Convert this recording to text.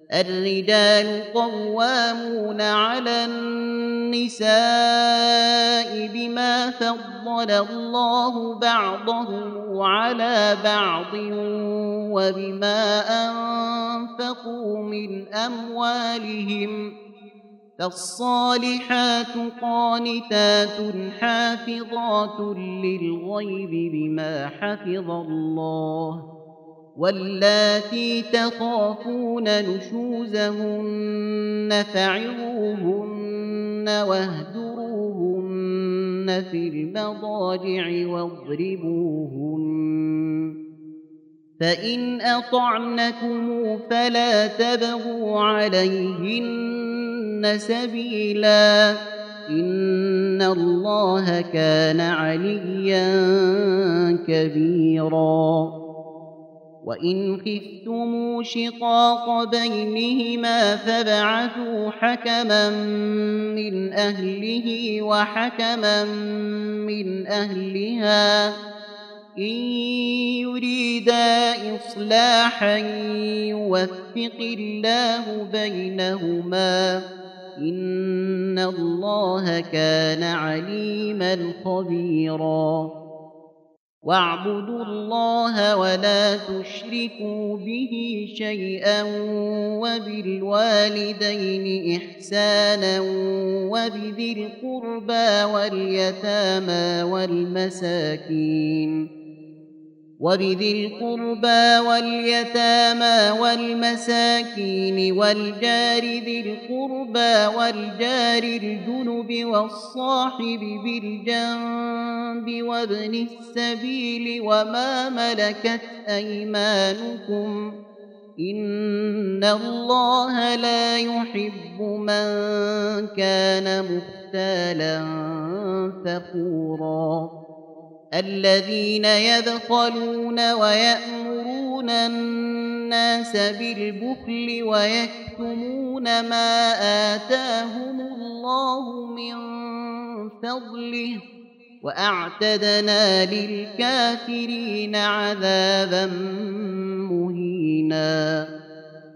الرجال قوامون على النساء بما فضل الله بعضهم على بعض وبما أنفقوا من أموالهم، فالصالحات قانتات حافظات للغيب بما حفظ الله، واللاتي تخافون نشوزهن فعظوهن واهجروهن في المضاجع واضربوهن، فإن أطعنكم فلا تبغوا عليهن سبيلا، إن الله كان عليا كبيرا. وإن خفتم شقاق بينهما فابعثوا حكما من أهله وحكما من أهلها إن يريدا إصلاحا يوفق الله بينهما، إن الله كان عليما خبيرا. واعبدوا الله ولا تشركوا به شيئا وبالوالدين إحسانا وبذي القربى واليتامى والمساكين والجار ذي القربى والجار الجنب والصاحب بالجنب وابن السبيل وما ملكت أيمانكم، إن الله لا يحب من كان مختالا فخورا. الذين يبخلون ويأمرون الناس بالبخل ويكتمون ما آتاهم الله من فضله، وأعتدنا للكافرين عذابا مهينا.